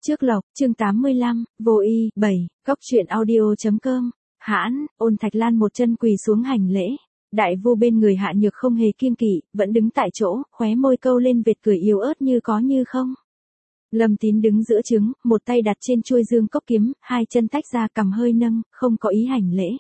Trước lộc, chương 85, vô y, 7, góc truyện audio.com, hãn, Ôn Thạch Lan một chân quỳ xuống hành lễ. Đại vu bên người Hạ Nhược không hề kiêng kỵ, vẫn đứng tại chỗ, khóe môi câu lên vệt cười yếu ớt như có như không. Lâm Tín đứng giữa trứng, một tay đặt trên chuôi dương cốc kiếm, hai chân tách ra cằm hơi nâng, không có ý hành lễ.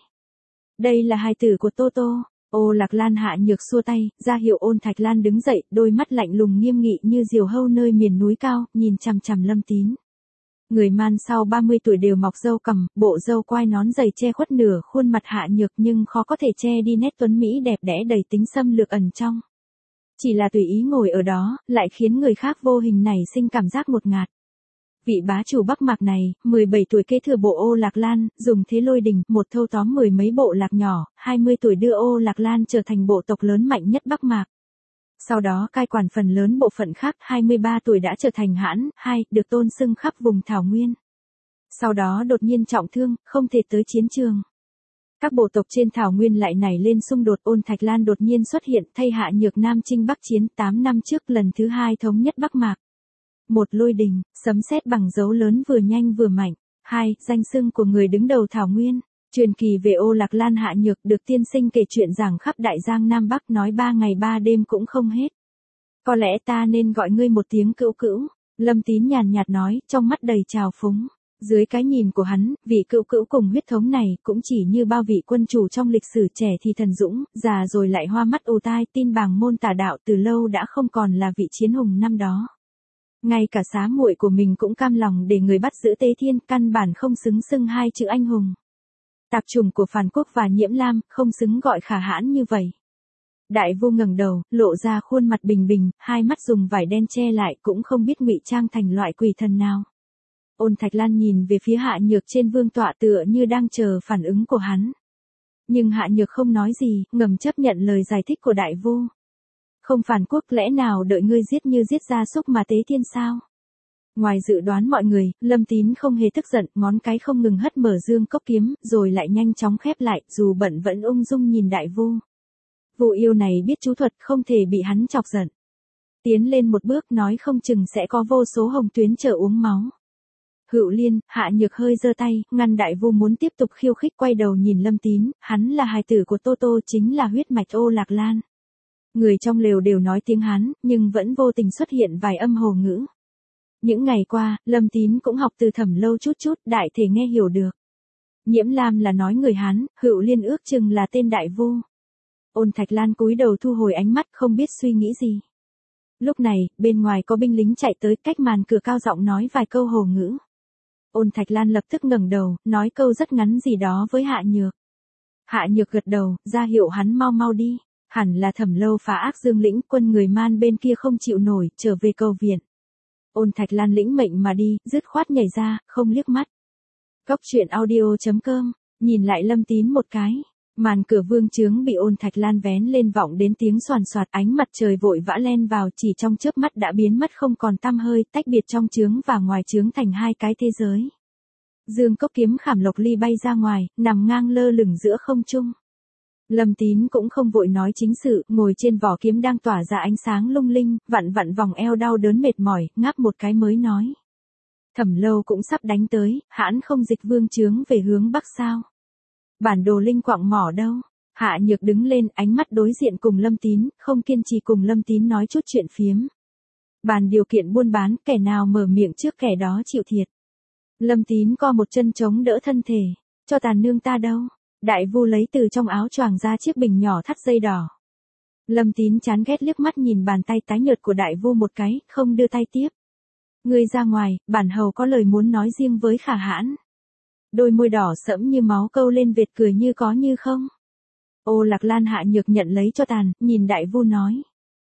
Đây là hài tử của Tô Tô. Ô Lạc Lan Hạ Nhược xua tay, ra hiệu Ôn Thạch Lan đứng dậy, đôi mắt lạnh lùng nghiêm nghị như diều hâu nơi miền núi cao, nhìn chằm chằm Lâm Tín. Người man sau 30 tuổi đều mọc râu cằm, bộ râu quai nón dày che khuất nửa khuôn mặt Hạ Nhược nhưng khó có thể che đi nét tuấn mỹ đẹp đẽ đầy tính xâm lược ẩn trong. Chỉ là tùy ý ngồi ở đó, lại khiến người khác vô hình nảy sinh cảm giác ngột ngạt. Vị bá chủ Bắc Mạc này, 17 tuổi kế thừa bộ Ô Lạc Lan, dùng thế lôi đình, một thâu tóm mười mấy bộ lạc nhỏ, 20 tuổi đưa Ô Lạc Lan trở thành bộ tộc lớn mạnh nhất Bắc Mạc. Sau đó cai quản phần lớn bộ phận khác, 23 tuổi đã trở thành hãn, được tôn xưng khắp vùng Thảo Nguyên. Sau đó đột nhiên trọng thương, không thể tới chiến trường. Các bộ tộc trên Thảo Nguyên lại nảy lên xung đột. Ôn Thạch Lan đột nhiên xuất hiện, thay Hạ Nhược Nam chinh Bắc chiến 8 năm trước lần thứ 2 thống nhất Bắc Mạc. Một lôi đình, sấm sét bằng dấu lớn vừa nhanh vừa mạnh. 2. Danh xưng của người đứng đầu Thảo Nguyên. Truyền kỳ về Ô Lạc Lan Hạ Nhược được tiên sinh kể chuyện giảng khắp Đại Giang Nam Bắc, nói 3 ngày 3 đêm cũng không hết. Có lẽ ta nên gọi ngươi một tiếng cữu cữu. Lâm Tín nhàn nhạt nói, trong mắt đầy trào phúng. Dưới cái nhìn của hắn, vị cữu cữu cùng huyết thống này cũng chỉ như bao vị quân chủ trong lịch sử, trẻ thì thần dũng, già rồi lại hoa mắt ù tai, tin bàng môn tà đạo, từ lâu đã không còn là vị chiến hùng năm đó. Ngay cả xá muội của mình cũng cam lòng để người bắt giữ Tế Thiên, căn bản không xứng xưng hai chữ anh hùng. Tạp chủng của Phàn Quốc và Nhiễm Lam, không xứng gọi khả hãn như vậy. Đại vu ngẩng đầu, lộ ra khuôn mặt bình bình, hai mắt dùng vải đen che lại, cũng không biết ngụy trang thành loại quỷ thần nào. Ôn Thạch Lan nhìn về phía Hạ Nhược trên vương tọa tựa như đang chờ phản ứng của hắn. Nhưng Hạ Nhược không nói gì, ngầm chấp nhận lời giải thích của đại vu. Không Phàn Quốc, lẽ nào đợi ngươi giết như giết gia súc mà Tế Thiên sao? Ngoài dự đoán mọi người, Lâm Tín không hề tức giận, ngón cái không ngừng hất mở dương cốc kiếm, rồi lại nhanh chóng khép lại, dù bận vẫn ung dung nhìn đại vu. Vu yêu này biết chú thuật, không thể bị hắn chọc giận. Tiến lên một bước, nói không chừng sẽ có vô số hồng tuyến chờ uống máu. Hựu Liên, Hạ Nhược hơi giơ tay, ngăn đại vu muốn tiếp tục khiêu khích, quay đầu nhìn Lâm Tín, hắn là hài tử của Tô Tô, chính là huyết mạch Ô Lạc Lan. Người trong lều đều nói tiếng Hán, nhưng vẫn vô tình xuất hiện vài âm hồ ngữ. Những ngày qua, Lâm Tín cũng học từ Thẩm Lâu chút chút, đại thể nghe hiểu được. Nhiễm Lam là nói người Hán, Hựu Liên ước chừng là tên đại vu. Ôn Thạch Lan cúi đầu thu hồi ánh mắt, không biết suy nghĩ gì. Lúc này, bên ngoài có binh lính chạy tới, cách màn cửa cao giọng nói vài câu hồ ngữ. Ôn Thạch Lan lập tức ngẩng đầu, nói câu rất ngắn gì đó với Hạ Nhược. Hạ Nhược gật đầu, ra hiệu hắn mau mau đi. Hẳn là Thẩm Lâu phá ác dương lĩnh, quân người man bên kia không chịu nổi, trở về cầu viện. Ôn Thạch Lan lĩnh mệnh mà đi, dứt khoát nhảy ra, không liếc mắt. Góc truyện audio.com, nhìn lại Lâm Tín một cái. Màn cửa vương trướng bị Ôn Thạch Lan vén lên, vọng đến tiếng xoàn xoạt, ánh mặt trời vội vã len vào, chỉ trong chớp mắt đã biến mất không còn tăm hơi, tách biệt trong trướng và ngoài trướng thành hai cái thế giới. Dương cốc kiếm khảm lộc ly bay ra ngoài, nằm ngang lơ lửng giữa không trung. Lâm Tín cũng không vội nói chính sự, ngồi trên vỏ kiếm đang tỏa ra ánh sáng lung linh, vặn vặn vòng eo đau đớn mệt mỏi, ngáp một cái mới nói. Thẩm Lâu cũng sắp đánh tới, hãn không dịch vương trướng về hướng bắc sao? Bản đồ linh quạng mỏ đâu? Hạ Nhược đứng lên, ánh mắt đối diện cùng Lâm Tín, không kiên trì cùng Lâm Tín nói chút chuyện phiếm. Bàn điều kiện buôn bán, kẻ nào mở miệng trước kẻ đó chịu thiệt. Lâm Tín co một chân chống đỡ thân thể, cho tàn nương ta đâu? Đại vu lấy từ trong áo choàng ra chiếc bình nhỏ thắt dây đỏ. Lâm Tín chán ghét liếc mắt nhìn bàn tay tái nhợt của đại vu một cái, không đưa tay tiếp. Ngươi ra ngoài, bản hầu có lời muốn nói riêng với khả hãn. Đôi môi đỏ sẫm như máu câu lên vệt cười như có như không. Ô Lạc Lan Hạ Nhược nhận lấy cho tàn, nhìn đại vu nói.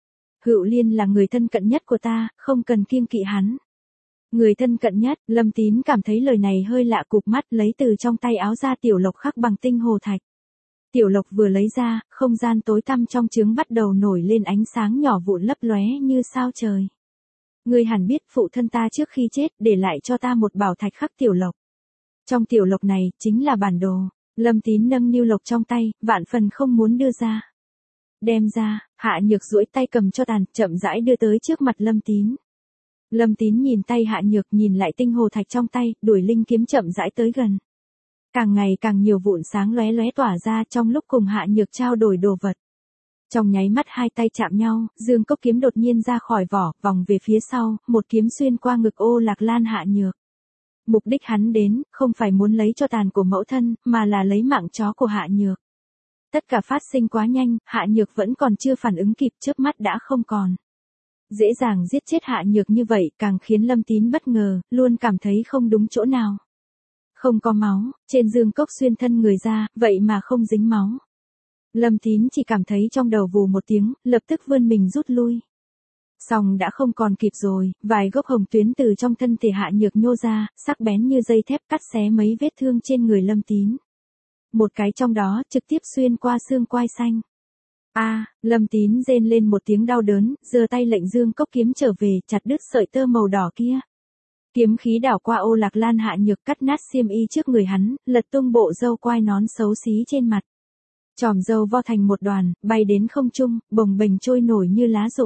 Hựu Liên là người thân cận nhất của ta, không cần kiêng kỵ hắn. Người thân cận nhất, Lâm Tín cảm thấy lời này hơi lạ, cụp mắt lấy từ trong tay áo ra tiểu lộc khắc bằng tinh hồ thạch. Tiểu lộc vừa lấy ra, không gian tối tăm trong trướng bắt đầu nổi lên ánh sáng nhỏ vụn lấp lóe như sao trời. Ngươi hẳn biết phụ thân ta trước khi chết để lại cho ta một bảo thạch khắc tiểu lộc. Trong tiểu lộc này, chính là bản đồ. Lâm Tín nâng niêu lộc trong tay, vạn phần không muốn đưa ra. Đem ra, Hạ Nhược duỗi tay cầm cho tàn, chậm rãi đưa tới trước mặt Lâm Tín. Lâm Tín nhìn tay Hạ Nhược, nhìn lại tinh hồ thạch trong tay, đuổi linh kiếm chậm rãi tới gần. Càng ngày càng nhiều vụn sáng lóe lóe tỏa ra trong lúc cùng Hạ Nhược trao đổi đồ vật. Trong nháy mắt hai tay chạm nhau, dương cốc kiếm đột nhiên ra khỏi vỏ, vòng về phía sau, một kiếm xuyên qua ngực Ô Lạc Lan Hạ Nhược. Mục đích hắn đến, không phải muốn lấy cho tàn của mẫu thân, mà là lấy mạng chó của Hạ Nhược. Tất cả phát sinh quá nhanh, Hạ Nhược vẫn còn chưa phản ứng kịp, chớp mắt đã không còn. Dễ dàng giết chết Hạ Nhược như vậy càng khiến Lâm Tín bất ngờ, luôn cảm thấy không đúng chỗ nào. Không có máu, trên dương cốc xuyên thân người ra, vậy mà không dính máu. Lâm Tín chỉ cảm thấy trong đầu vù một tiếng, lập tức vươn mình rút lui. Xong đã không còn kịp rồi, vài gốc hồng tuyến từ trong thân thể Hạ Nhược nhô ra, sắc bén như dây thép cắt xé mấy vết thương trên người Lâm Tín. Một cái trong đó trực tiếp xuyên qua xương quai xanh. Lâm Tín rên lên một tiếng đau đớn, giơ tay lệnh dương cốc kiếm trở về, chặt đứt sợi tơ màu đỏ kia. Kiếm khí đảo qua Ô Lạc Lan Hạ Nhược, cắt nát xiêm y trước người hắn, lật tung bộ râu quai nón xấu xí trên mặt. Chòm râu vo thành một đoàn, bay đến không trung, bồng bềnh trôi nổi như lá rụng.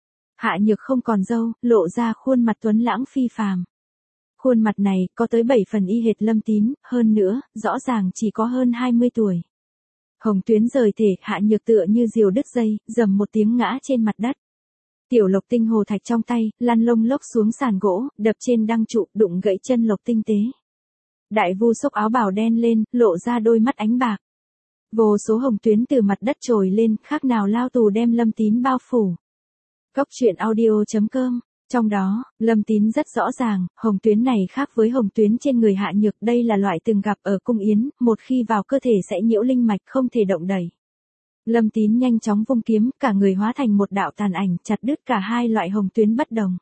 Hạ Nhược không còn râu, lộ ra khuôn mặt tuấn lãng phi phàm. Khuôn mặt này có tới 7 phần y hệt Lâm Tín, hơn nữa, rõ ràng chỉ có hơn 20 tuổi. Hồng tuyến rời thể, Hạ Nhược tựa như diều đứt dây, rầm một tiếng ngã trên mặt đất. Tiểu Lộc tinh hồ thạch trong tay, lăn lông lốc xuống sàn gỗ, đập trên đăng trụ, đụng gãy chân Lộc tinh tế. Đại Vu xốc áo bào đen lên, lộ ra đôi mắt ánh bạc. Vô số hồng tuyến từ mặt đất trồi lên, khác nào lao tù đem Lâm Tín bao phủ. Cốc truyện audio.com. Trong đó, Lâm Tín rất rõ ràng, hồng tuyến này khác với hồng tuyến trên người Hạ Nhược, đây là loại từng gặp ở cung yến, một khi vào cơ thể sẽ nhiễu linh mạch, không thể động đẩy. Lâm Tín nhanh chóng vung kiếm, cả người hóa thành một đạo tàn ảnh, chặt đứt cả hai loại hồng tuyến bất đồng.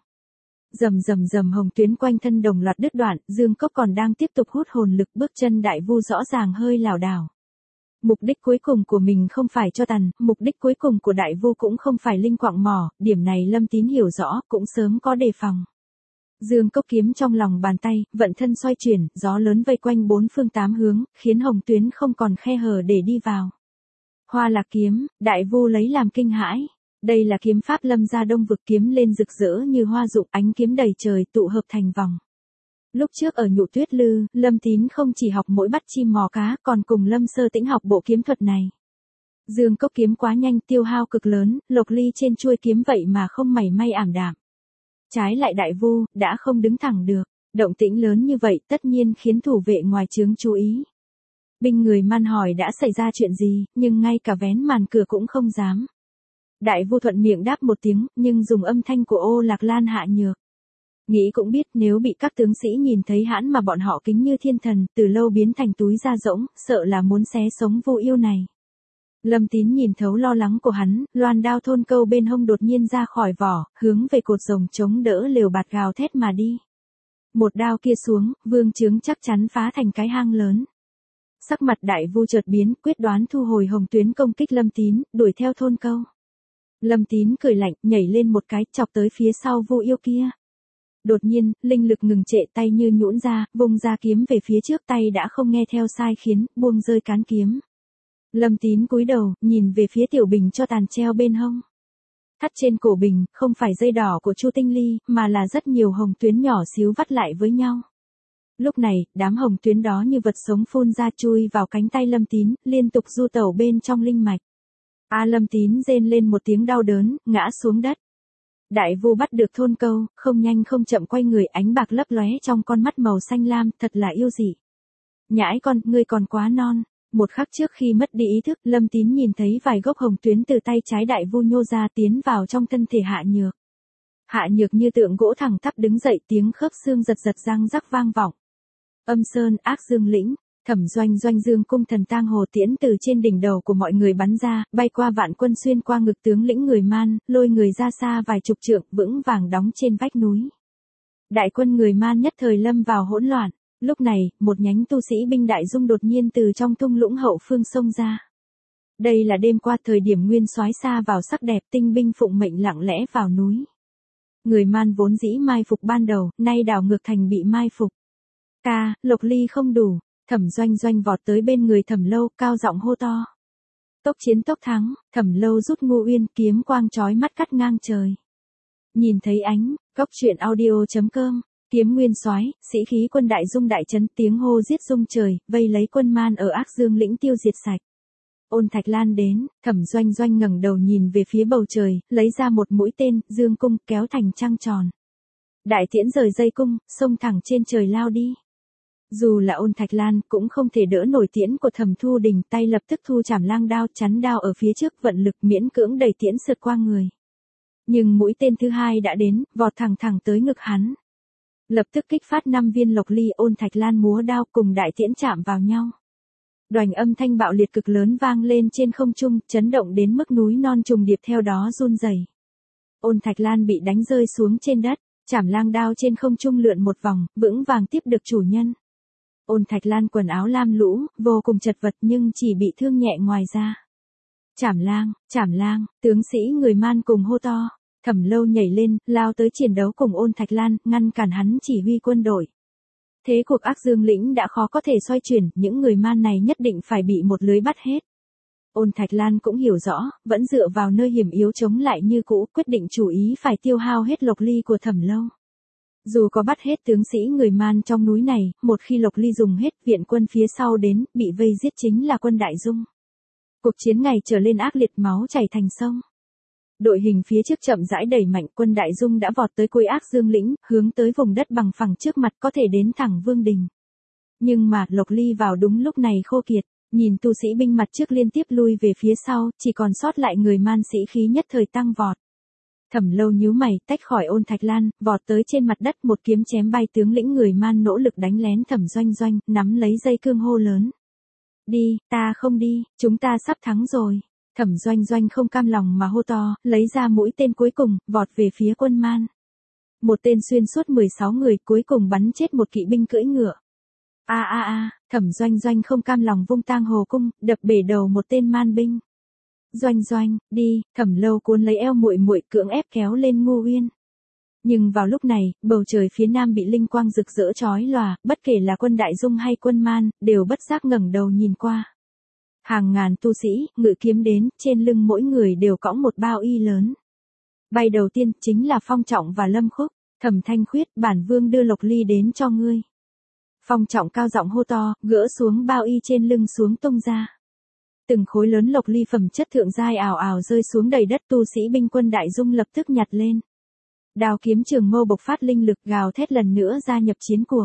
Rầm rầm rầm, hồng tuyến quanh thân đồng loạt đứt đoạn, dương cốc còn đang tiếp tục hút hồn lực, bước chân Đại Vu rõ ràng hơi lảo đảo. Mục đích cuối cùng của mình không phải cho tàn, mục đích cuối cùng của Đại Vu cũng không phải linh quạng mỏ, điểm này Lâm Tín hiểu rõ, cũng sớm có đề phòng. Dương cốc kiếm trong lòng bàn tay, vận thân xoay chuyển, gió lớn vây quanh bốn phương tám hướng, khiến hồng tuyến không còn khe hở để đi vào. Hoa Lạc kiếm, Đại Vu lấy làm kinh hãi. Đây là kiếm pháp Lâm gia Đông vực, kiếm lên rực rỡ như hoa rụng, ánh kiếm đầy trời tụ hợp thành vòng. Lúc trước ở Nhụ Tuyết Lư, Lâm Tín không chỉ học mỗi bắt chim mò cá, còn cùng Lâm Sơ Tĩnh học bộ kiếm thuật này. Dương cốc kiếm quá nhanh, tiêu hao cực lớn, Lộc Ly trên chuôi kiếm vậy mà không mảy may ảm đạm. Trái lại Đại Vu, đã không đứng thẳng được. Động tĩnh lớn như vậy tất nhiên khiến thủ vệ ngoài trướng chú ý. Binh người Man hỏi đã xảy ra chuyện gì, nhưng ngay cả vén màn cửa cũng không dám. Đại Vu thuận miệng đáp một tiếng, nhưng dùng âm thanh của Ô Lạc Lan Hạ Nhược. Nghĩ cũng biết nếu bị các tướng sĩ nhìn thấy hãn mà bọn họ kính như thiên thần, từ lâu biến thành túi da rỗng, sợ là muốn xé sống Vu yêu này. Lâm Tín nhìn thấu lo lắng của hắn, loan đao thôn câu bên hông đột nhiên ra khỏi vỏ, hướng về cột rồng chống đỡ lều bạt gào thét mà đi. Một đao kia xuống, vương trướng chắc chắn phá thành cái hang lớn. Sắc mặt Đại Vu chợt biến, quyết đoán thu hồi hồng tuyến công kích Lâm Tín, đuổi theo thôn câu. Lâm Tín cười lạnh, nhảy lên một cái, chọc tới phía sau Vu yêu kia. Đột nhiên, linh lực ngừng trệ, tay như nhũn ra, vung ra kiếm về phía trước, tay đã không nghe theo sai khiến, buông rơi cán kiếm. Lâm Tín cúi đầu, nhìn về phía tiểu bình cho tàn treo bên hông. Thắt trên cổ bình, không phải dây đỏ của Chu Tinh Ly, mà là rất nhiều hồng tuyến nhỏ xíu vắt lại với nhau. Lúc này, đám hồng tuyến đó như vật sống phun ra chui vào cánh tay Lâm Tín, liên tục du tẩu bên trong linh mạch. Lâm Tín rên lên một tiếng đau đớn, ngã xuống đất. Đại Vu bắt được thôn câu, không nhanh không chậm quay người, ánh bạc lấp lóe trong con mắt màu xanh lam, thật là yêu dị. Nhãi con, ngươi còn quá non. Một khắc trước khi mất đi ý thức, Lâm Tín nhìn thấy vài gốc hồng tuyến từ tay trái Đại Vu nhô ra, tiến vào trong thân thể Hạ Nhược. Hạ Nhược như tượng gỗ thẳng tắp đứng dậy, tiếng khớp xương giật giật răng rắc vang vọng. Âm Sơn Ác Dương Lĩnh, Thẩm Doanh Doanh dương cung thần tang hồ tiễn từ trên đỉnh đầu của mọi người bắn ra, bay qua vạn quân, xuyên qua ngực tướng lĩnh người Man, lôi người ra xa vài chục trượng, vững vàng đóng trên vách núi. Đại quân người Man nhất thời lâm vào hỗn loạn. Lúc này, một nhánh tu sĩ binh Đại Dung đột nhiên từ trong thung lũng hậu phương xông ra. Đây là đêm qua thời điểm Nguyên Soái xa vào sắc đẹp, tinh binh phụng mệnh lặng lẽ vào núi. Người Man vốn dĩ mai phục ban đầu, nay đảo ngược thành bị mai phục. Lộc Ly không đủ. Thẩm Doanh Doanh vọt tới bên người Thẩm Lâu, cao giọng hô to. Tốc chiến tốc thắng, Thẩm Lâu rút Ngô Uyên, kiếm quang chói mắt cắt ngang trời. Nhìn thấy ánh, Cóc truyện audio.com, Kiếm Nguyên Soái, sĩ khí quân Đại Dung đại trấn, tiếng hô giết rung trời, vây lấy quân man ở Ác Dương lĩnh tiêu diệt sạch. Ôn Thạch Lan đến, Thẩm Doanh Doanh ngẩng đầu nhìn về phía bầu trời, lấy ra một mũi tên, dương cung, kéo thành trăng tròn. Đại tiễn rời dây cung, xông thẳng trên trời lao đi. Dù là Ôn Thạch Lan cũng không thể đỡ nổi tiễn của Thẩm Thu Đình, tay lập tức thu chảm lang đao, chắn đao ở phía trước, vận lực miễn cưỡng đẩy tiễn sượt qua người. Nhưng mũi tên thứ hai đã đến, vọt thẳng tới ngực hắn. Lập tức kích phát 5 viên lộc ly. Ôn Thạch Lan múa đao cùng đại tiễn chạm vào nhau. Đoành âm thanh bạo liệt cực lớn vang lên trên không trung, chấn động đến mức núi non trùng điệp theo đó run rẩy. Ôn Thạch Lan bị đánh rơi xuống trên đất, chảm lang đao trên không trung lượn một vòng, vững vàng tiếp được chủ nhân. Ôn Thạch Lan quần áo lam lũ, vô cùng chật vật nhưng chỉ bị thương nhẹ ngoài ra. Chảm lang, tướng sĩ người man cùng hô to. Thẩm Lâu nhảy lên, lao tới chiến đấu cùng Ôn Thạch Lan, ngăn cản hắn chỉ huy quân đội. Thế cuộc Ác Dương lĩnh đã khó có thể xoay chuyển, những người man này nhất định phải bị một lưới bắt hết. Ôn Thạch Lan cũng hiểu rõ, vẫn dựa vào nơi hiểm yếu chống lại như cũ, quyết định chủ ý phải tiêu hao hết lộc ly của Thẩm Lâu. Dù có bắt hết tướng sĩ người man trong núi này, một khi lộc ly dùng hết, viện quân phía sau đến, bị vây giết chính là quân Đại Dung. Cuộc chiến ngày trở lên ác liệt, máu chảy thành sông. Đội hình phía trước chậm rãi đẩy mạnh, quân Đại Dung đã vọt tới cuối Ác Dương lĩnh, hướng tới vùng đất bằng phẳng trước mặt, có thể đến thẳng Vương Đình. Nhưng mà, lộc ly vào đúng lúc này khô kiệt, nhìn tu sĩ binh mặt trước liên tiếp lui về phía sau, chỉ còn sót lại người man, sĩ khí nhất thời tăng vọt. Thẩm Lâu nhíu mày, tách khỏi Ôn Thạch Lan, vọt tới trên mặt đất, một kiếm chém bay tướng lĩnh người man nỗ lực đánh lén Thẩm Doanh Doanh, nắm lấy dây cương hô lớn. Đi, ta không đi, chúng ta sắp thắng rồi. Thẩm Doanh Doanh không cam lòng mà hô to, lấy ra mũi tên cuối cùng, vọt về phía quân man. Một tên xuyên suốt 16 người, cuối cùng bắn chết một kỵ binh cưỡi ngựa. Thẩm Doanh Doanh không cam lòng vung tang hồ cung, đập bể đầu một tên man binh. Doanh Doanh, đi. Thẩm Lâu cuốn lấy eo muội muội, cưỡng ép kéo lên Ngô Uyên. Nhưng vào lúc này, bầu trời phía nam bị linh quang rực rỡ chói lòa, bất kể là quân Đại Dung hay quân man, đều bất giác ngẩng đầu nhìn qua. Hàng ngàn tu sĩ, ngự kiếm đến, trên lưng mỗi người đều cõng một bao y lớn. Bay đầu tiên, chính là Phong Trọng và Lâm Khúc. Thẩm Thanh Khuyết, bản vương đưa lộc ly đến cho ngươi. Phong Trọng cao giọng hô to, gỡ xuống bao y trên lưng xuống tung ra. Từng khối lớn lộc ly phẩm chất thượng giai ào ào rơi xuống đầy đất, tu sĩ binh quân Đại Dung lập tức nhặt lên. Đao kiếm trường mâu bộc phát linh lực, gào thét lần nữa gia nhập chiến cuộc.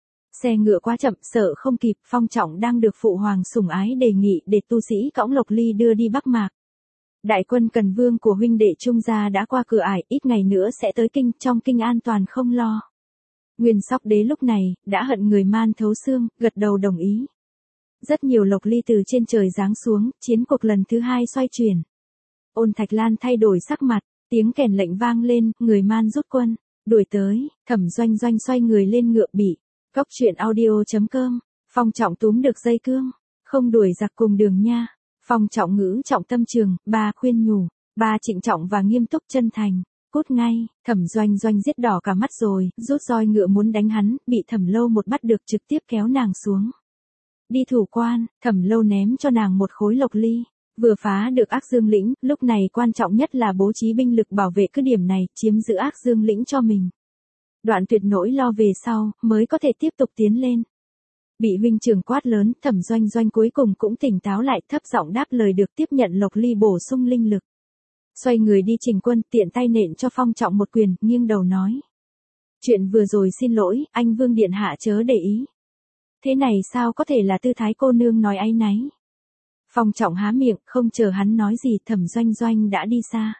Xe ngựa quá chậm, sợ không kịp, Phong Trọng đang được phụ hoàng sủng ái đề nghị để tu sĩ cõng lộc ly đưa đi Bắc Mạc. Đại quân Cần Vương của huynh đệ Trung gia đã qua cửa ải, ít ngày nữa sẽ tới kinh, trong kinh an toàn không lo. Nguyên Sóc Đế lúc này, đã hận người man thấu xương, gật đầu đồng ý. Rất nhiều lộc ly từ trên trời giáng xuống, chiến cuộc lần thứ hai xoay chuyển. Ôn Thạch Lan thay đổi sắc mặt, tiếng kèn lệnh vang lên, người man rút quân, đuổi tới. Thẩm Doanh Doanh xoay người lên ngựa bị. Cóc truyện audio.com, Phong Trọng túm được dây cương, không đuổi giặc cùng đường nha. Phong Trọng ngữ trọng tâm trường, ba khuyên nhủ, ba trịnh trọng và nghiêm túc chân thành. Cút ngay. Thẩm Doanh Doanh giết đỏ cả mắt rồi, rút roi ngựa muốn đánh hắn, bị Thẩm Lâu một bắt được, trực tiếp kéo nàng xuống. Đi thủ quan. Thẩm Lâu ném cho nàng một khối lộc ly. Vừa phá được Ác Dương lĩnh, lúc này quan trọng nhất là bố trí binh lực bảo vệ cứ điểm này, chiếm giữ Ác Dương lĩnh cho mình. Đoạn tuyệt nỗi lo về sau, mới có thể tiếp tục tiến lên. Bị huynh trưởng quát lớn, Thẩm Doanh Doanh cuối cùng cũng tỉnh táo lại, thấp giọng đáp lời được, tiếp nhận lộc ly bổ sung linh lực. Xoay người đi chỉnh quân, tiện tay nện cho Phong Trọng một quyền, nghiêng đầu nói. Chuyện vừa rồi xin lỗi, anh Vương Điện Hạ chớ để ý. Thế này sao có thể là tư thái cô nương nói áy náy. Phong Trọng há miệng, không chờ hắn nói gì, Thẩm Doanh Doanh đã đi xa.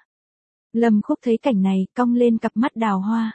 Lâm Khúc thấy cảnh này, cong lên cặp mắt đào hoa.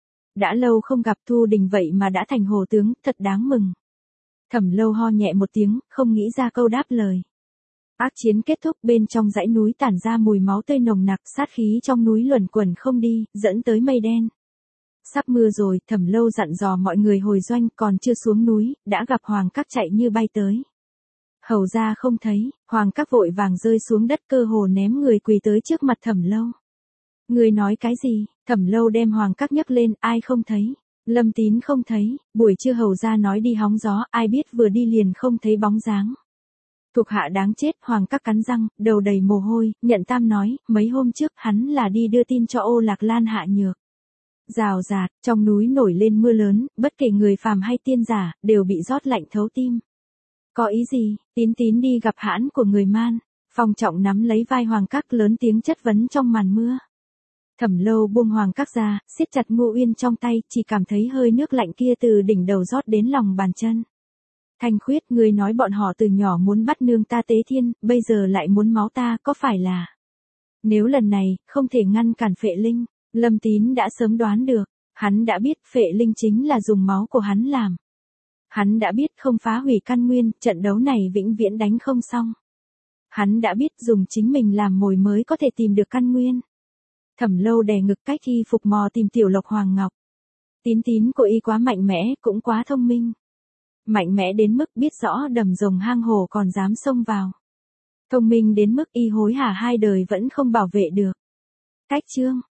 Đã lâu không gặp Thu Đình vậy mà đã thành hồ tướng, thật đáng mừng. Thẩm Lâu ho nhẹ một tiếng, không nghĩ ra câu đáp lời. Ác chiến kết thúc, bên trong dãy núi tản ra mùi máu tươi nồng nặc, sát khí trong núi luẩn quẩn không đi, dẫn tới mây đen. Sắp mưa rồi, Thẩm Lâu dặn dò mọi người hồi doanh, còn chưa xuống núi, đã gặp Hoàng Các chạy như bay tới. Hầu ra không thấy, Hoàng Các vội vàng rơi xuống đất, cơ hồ ném người quỳ tới trước mặt Thẩm Lâu. Người nói cái gì? Thẩm Lâu đem Hoàng Các nhấc lên, ai không thấy? Lâm Tín không thấy, buổi trưa hầu ra nói đi hóng gió, ai biết vừa đi liền không thấy bóng dáng. Thuộc hạ đáng chết, Hoàng Các cắn răng, đầu đầy mồ hôi, nhận tam nói, mấy hôm trước hắn là đi đưa tin cho Ô Lạc Lan hạ nhược. Rào rạt, trong núi nổi lên mưa lớn, bất kể người phàm hay tiên giả, đều bị rót lạnh thấu tim. Có ý gì? Tín Tín đi gặp hãn của người Man. Phong Trọng nắm lấy vai Hoàng Các lớn tiếng chất vấn trong màn mưa. Thẩm Lâu buông Hoàng Các ra, siết chặt Ngô Uyên trong tay, chỉ cảm thấy hơi nước lạnh kia từ đỉnh đầu rót đến lòng bàn chân. Thanh Khuyết, ngươi nói bọn họ từ nhỏ muốn bắt nương ta tế thiên, bây giờ lại muốn máu ta, có phải là... Nếu lần này, không thể ngăn cản Phệ Linh, Lâm Tín đã sớm đoán được, hắn đã biết Phệ Linh chính là dùng máu của hắn làm. Hắn đã biết không phá hủy căn nguyên, trận đấu này vĩnh viễn đánh không xong. Hắn đã biết dùng chính mình làm mồi mới có thể tìm được căn nguyên. Thẩm Lâu đè ngực cách y phục mò tìm Tiểu Lộc Hoàng Ngọc. Tín Tín của y quá mạnh mẽ, cũng quá thông minh. Mạnh mẽ đến mức biết rõ đầm rồng hang hổ còn dám xông vào. Thông minh đến mức y hối hả hai đời vẫn không bảo vệ được. Cách chương